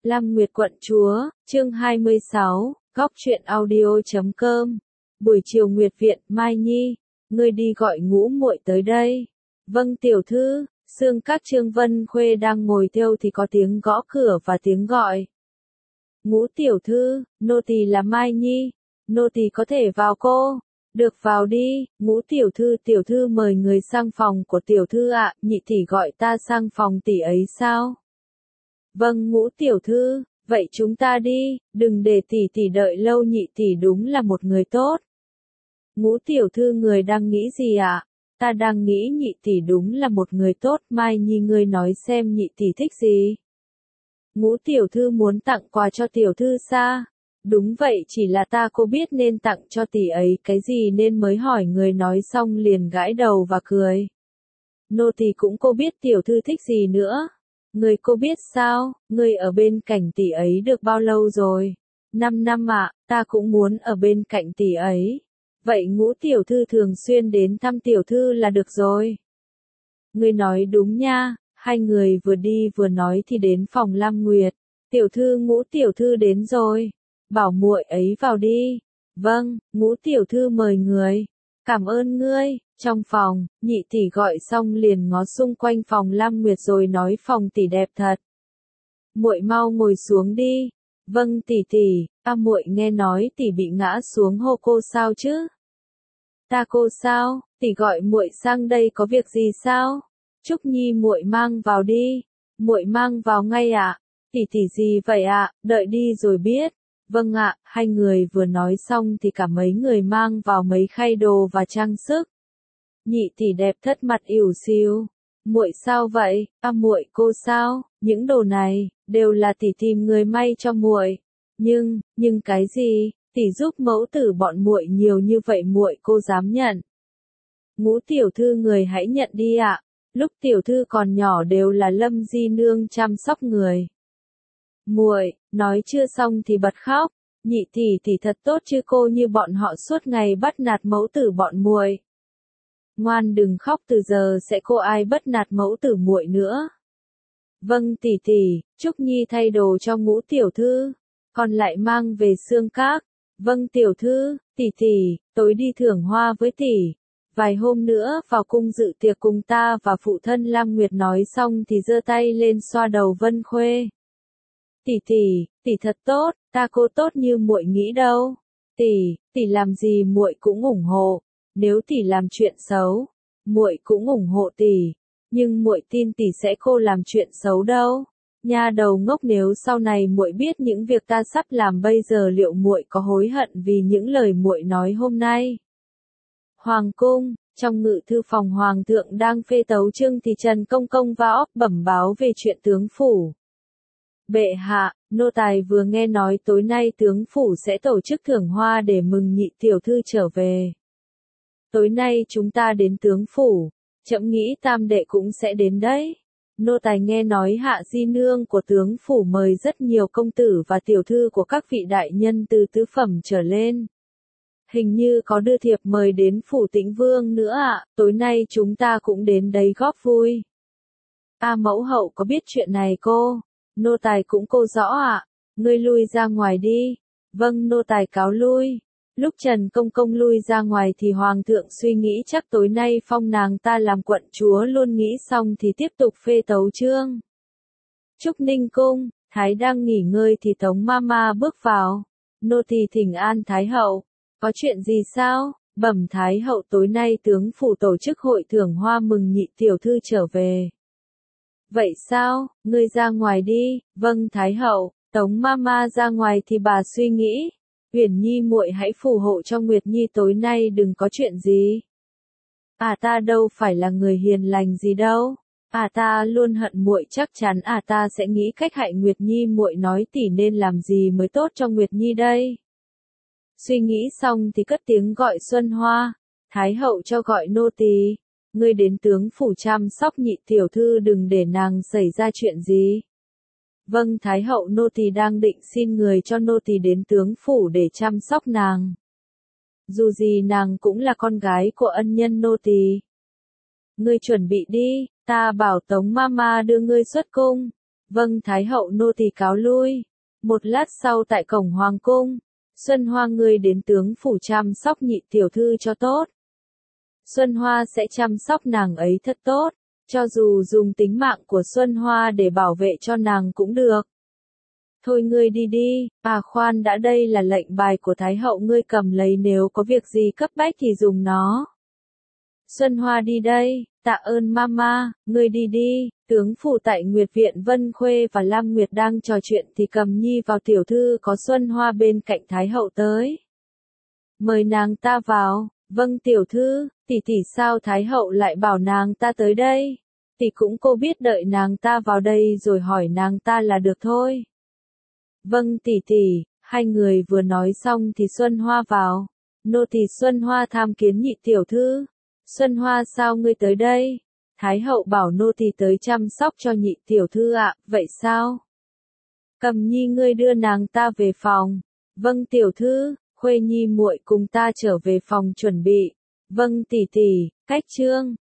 Lam Nguyệt quận chúa, chương 26, góc truyện audio.com. Buổi chiều Nguyệt viện, Mai Nhi, ngươi đi gọi Ngũ muội tới đây. Vâng tiểu thư. Xương các Trương Vân Khuê đang ngồi thêu thì có tiếng gõ cửa và tiếng gọi. Ngũ tiểu thư, nô tỳ là Mai Nhi, nô tỳ có thể vào cô? Được vào đi. Ngũ tiểu thư mời người sang phòng của tiểu thư ạ. Nhị tỷ gọi ta sang phòng tỷ ấy sao? Vâng Ngũ tiểu thư, vậy chúng ta đi, đừng để tỷ tỷ đợi lâu, nhị tỷ đúng là một người tốt. Ngũ tiểu thư, người đang nghĩ gì ạ? Ta đang nghĩ nhị tỷ đúng là một người tốt. Mai Nhi, ngươi nói xem nhị tỷ thích gì? Ngũ tiểu thư muốn tặng quà cho tiểu thư sao? Đúng vậy, chỉ là ta cô biết nên tặng cho tỷ ấy cái gì nên mới hỏi. Người nói xong liền gãi đầu và cười. Nô tỳ cũng cô biết tiểu thư thích gì nữa. Người cô biết sao? Người ở bên cạnh tỷ ấy được bao lâu rồi? 5 năm ạ, ta cũng muốn ở bên cạnh tỷ ấy. Vậy Ngũ tiểu thư thường xuyên đến thăm tiểu thư là được rồi. Ngươi nói đúng nha. Hai người vừa đi vừa nói thì đến phòng Lam Nguyệt. Tiểu thư, Ngũ tiểu thư đến rồi. Bảo muội ấy vào đi. Vâng, Ngũ tiểu thư mời người. Cảm ơn ngươi. Trong phòng, nhị tỷ gọi xong liền ngó xung quanh phòng Lam Nguyệt rồi nói phòng tỷ đẹp thật. Muội mau ngồi xuống đi. Vâng tỷ tỷ. Muội nghe nói tỷ bị ngã xuống hô cô sao chứ? Ta cô sao? Tỷ gọi muội sang đây có việc gì sao? Trúc Nhi, muội mang vào đi. Muội mang vào ngay ạ. Tỷ tỷ gì vậy ạ? Đợi đi rồi biết. Vâng ạ. Hai người vừa nói xong thì cả mấy người mang vào mấy khay đồ và trang sức. Nhị tỷ đẹp thất mặt ỉu xìu. Muội sao vậy? Muội cô sao? Những đồ này đều là tỷ tìm người may cho muội. Nhưng cái gì? Tỷ giúp mẫu tử bọn muội nhiều như vậy muội cô dám nhận? Ngũ tiểu thư, người hãy nhận đi ạ. Lúc tiểu thư còn nhỏ đều là Lâm di nương chăm sóc người. Muội, nói chưa xong thì bật khóc. Nhị tỷ thật tốt chứ cô, như bọn họ suốt ngày bắt nạt mẫu tử bọn muội. Ngoan đừng khóc, từ giờ sẽ cô ai bắt nạt mẫu tử muội nữa. Vâng tỷ tỷ. Trúc Nhi thay đồ cho Ngũ tiểu thư, còn lại mang về xương các. Vâng tiểu thư. Tỷ, tối đi thưởng hoa với tỷ. Vài hôm nữa vào cung dự tiệc cùng ta và phụ thân. Lam Nguyệt nói xong thì giơ tay lên xoa đầu Vân Khuê. Tỷ thật tốt, ta cô tốt như muội nghĩ đâu. Tỷ làm gì muội cũng ủng hộ. Nếu tỷ làm chuyện xấu, muội cũng ủng hộ tỷ. Nhưng muội tin tỷ sẽ cô làm chuyện xấu đâu. Nha đầu ngốc, nếu sau này muội biết những việc ta sắp làm bây giờ liệu muội có hối hận vì những lời muội nói hôm nay? Hoàng cung, trong ngự thư phòng hoàng thượng đang phê tấu chương thì Trần Công Công vào bẩm báo về chuyện tướng phủ. Bệ hạ, nô tài vừa nghe nói tối nay tướng phủ sẽ tổ chức thưởng hoa để mừng nhị tiểu thư trở về. Tối nay chúng ta đến tướng phủ, trẫm nghĩ tam đệ cũng sẽ đến đấy. Nô tài nghe nói hạ di nương của tướng phủ mời rất nhiều công tử và tiểu thư của các vị đại nhân từ tứ phẩm trở lên. Hình như có đưa thiệp mời đến phủ Tĩnh Vương nữa ạ. Tối nay chúng ta cũng đến đấy góp vui. Mẫu hậu có biết chuyện này cô? Nô tài cũng cô rõ ạ. Ngươi lui ra ngoài đi. Vâng, nô tài cáo lui. Lúc Trần Công Công lui ra ngoài thì hoàng thượng suy nghĩ chắc tối nay phong nàng ta làm quận chúa luôn, nghĩ xong thì tiếp tục phê tấu chương. Trúc Ninh cung, Thái đang nghỉ ngơi thì Tống Mama bước vào. Nô tỳ thỉnh an Thái hậu. Có chuyện gì sao? Bẩm Thái hậu, tối nay tướng phủ tổ chức hội thưởng hoa mừng nhị tiểu thư trở về. Vậy sao? Ngươi ra ngoài đi. Vâng Thái hậu. Tống Mama ra ngoài thì bà suy nghĩ. Uyển Nhi muội hãy phù hộ cho Nguyệt Nhi tối nay đừng có chuyện gì. Ta đâu phải là người hiền lành gì đâu. Ta luôn hận muội, chắc chắn ta sẽ nghĩ cách hại Nguyệt Nhi muội, nói tỷ nên làm gì mới tốt cho Nguyệt Nhi đây. Suy nghĩ xong thì cất tiếng gọi Xuân Hoa. Thái hậu cho gọi nô tỳ. Ngươi đến tướng phủ chăm sóc nhị tiểu thư, đừng để nàng xảy ra chuyện gì. Vâng Thái hậu, nô tỳ đang định xin người cho nô tỳ đến tướng phủ để chăm sóc nàng. Dù gì nàng cũng là con gái của ân nhân nô tỳ. Ngươi chuẩn bị đi, ta bảo Tống Mama đưa ngươi xuất cung. Vâng Thái hậu nô tỳ cáo lui. Một lát sau tại cổng hoàng cung, Xuân Hoa ngươi đến tướng phủ chăm sóc nhị tiểu thư cho tốt. Xuân Hoa sẽ chăm sóc nàng ấy thật tốt, cho dù dùng tính mạng của Xuân Hoa để bảo vệ cho nàng cũng được. Thôi ngươi đi đi, khoan đã, đây là lệnh bài của Thái hậu, ngươi cầm lấy, nếu có việc gì cấp bách thì dùng nó. Xuân Hoa đi đây, tạ ơn mama, ngươi đi đi. Tướng phủ tại Nguyệt viện, Vân Khuê và Lam Nguyệt đang trò chuyện thì Cầm Nhi vào, tiểu thư có Xuân Hoa bên cạnh Thái hậu tới. Mời nàng ta vào. Vâng tiểu thư, tỷ tỷ sao Thái hậu lại bảo nàng ta tới đây? Tỷ cũng cô biết đợi nàng ta vào đây rồi hỏi nàng ta là được thôi. Vâng tỷ tỷ, hai người vừa nói xong thì Xuân Hoa vào. Nô tỳ Xuân Hoa tham kiến nhị tiểu thư. Xuân Hoa sao ngươi tới đây? Thái hậu bảo nô tỳ tới chăm sóc cho nhị tiểu thư ạ. Vậy sao? Cầm Nhi ngươi đưa nàng ta về phòng. Vâng tiểu thư. Khuê Nhi muội cùng ta trở về phòng chuẩn bị. Vâng tỷ tỷ. Cách chương